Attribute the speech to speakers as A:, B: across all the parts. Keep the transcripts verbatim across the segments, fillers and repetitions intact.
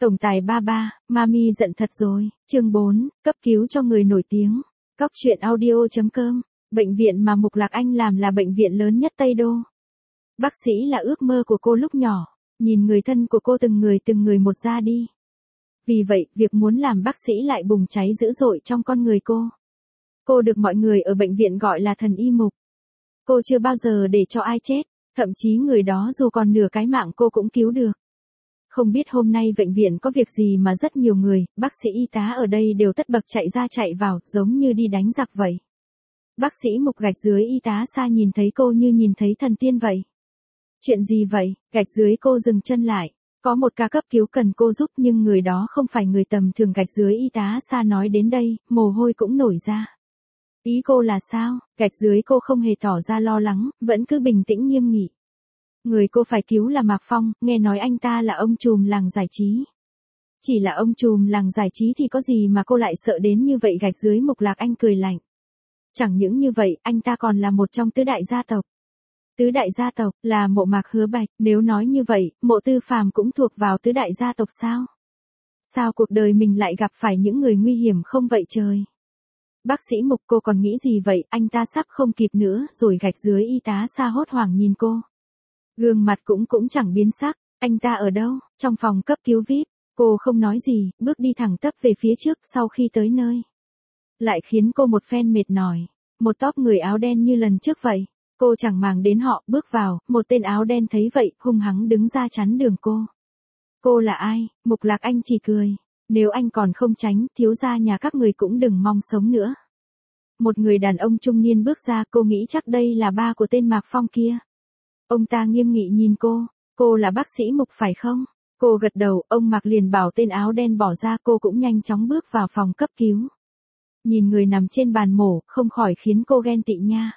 A: Tổng tài ba ba, Mami giận thật rồi. Chương bốn, cấp cứu cho người nổi tiếng. Cóc truyện audio chấm com. Bệnh viện mà Mục Lạc Anh làm là bệnh viện lớn nhất Tây Đô. Bác sĩ là ước mơ của cô lúc nhỏ, nhìn người thân của cô từng người từng người một ra đi. Vì vậy, việc muốn làm bác sĩ lại bùng cháy dữ dội trong con người cô. Cô được mọi người ở bệnh viện gọi là thần y Mục. Cô chưa bao giờ để cho ai chết, thậm chí người đó dù còn nửa cái mạng cô cũng cứu được. Không biết hôm nay bệnh viện có việc gì mà rất nhiều người, bác sĩ y tá ở đây đều tất bật chạy ra chạy vào, giống như đi đánh giặc vậy. Bác sĩ Mục gạch dưới y tá xa nhìn thấy cô như nhìn thấy thần tiên vậy. Chuyện gì vậy? Gạch dưới cô dừng chân lại. Có một ca cấp cứu cần cô giúp nhưng người đó không phải người tầm thường. Gạch dưới y tá xa nói đến đây, mồ hôi cũng nổi ra. Ý cô là sao? Gạch dưới cô không hề tỏ ra lo lắng, vẫn cứ bình tĩnh nghiêm nghị. Người cô phải cứu là Mạc Phong, nghe nói anh ta là ông trùm làng giải trí. Chỉ là ông trùm làng giải trí thì có gì mà cô lại sợ đến như vậy? Gạch dưới Mục Lạc Anh cười lạnh. Chẳng những như vậy, anh ta còn là một trong tứ đại gia tộc. Tứ đại gia tộc là Mộ Mạc Hứa Bạch, nếu nói như vậy, Mộ Tư Phàm cũng thuộc vào tứ đại gia tộc sao? Sao cuộc đời mình lại gặp phải những người nguy hiểm không vậy trời? Bác sĩ Mục, cô còn nghĩ gì vậy? Anh ta sắp không kịp nữa rồi. Gạch dưới y tá xa hốt hoảng nhìn cô. Gương mặt cũng cũng chẳng biến sắc. Anh ta ở đâu? Trong phòng cấp cứu vi ai pi. Cô không nói gì, bước đi thẳng tắp về phía trước. Sau khi tới nơi, lại khiến cô một phen mệt mỏi. Một tốp người áo đen như lần trước vậy. Cô chẳng màng đến họ, bước vào, một tên áo đen thấy vậy, hung hăng đứng ra chắn đường cô. Cô là ai? Mục Lạc Anh chỉ cười. Nếu anh còn không tránh, thiếu gia nhà các người cũng đừng mong sống nữa. Một người đàn ông trung niên bước ra, cô nghĩ chắc đây là ba của tên Mạc Phong kia. Ông ta nghiêm nghị nhìn cô. Cô là bác sĩ Mục phải không? Cô gật đầu, ông Mạc liền bảo tên áo đen bỏ ra. Cô cũng nhanh chóng bước vào phòng cấp cứu. Nhìn người nằm trên bàn mổ, không khỏi khiến cô ghen tị nha.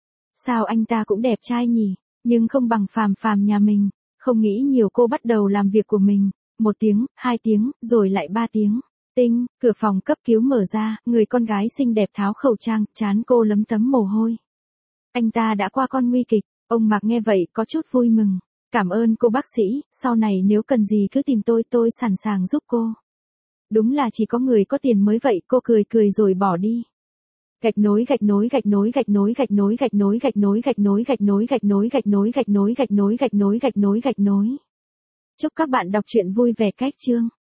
A: Sao anh ta cũng đẹp trai nhỉ, nhưng không bằng Phàm Phàm nhà mình. Không nghĩ nhiều, cô bắt đầu làm việc của mình. Một tiếng, hai tiếng, rồi lại ba tiếng. Tinh, cửa phòng cấp cứu mở ra, người con gái xinh đẹp tháo khẩu trang, trán cô lấm tấm mồ hôi. Anh ta đã qua con nguy kịch. Ông Mạc nghe vậy có chút vui mừng. Cảm ơn cô bác sĩ, sau này nếu cần gì cứ tìm tôi, tôi sẵn sàng giúp cô. Đúng là chỉ có người có tiền mới vậy. Cô cười cười rồi bỏ đi. Gạch nối gạch nối gạch nối gạch nối gạch nối gạch nối gạch nối gạch nối gạch nối gạch nối gạch nối gạch nối gạch nối gạch nối gạch nối gạch nối. Chúc các bạn đọc truyện vui vẻ. Cách chương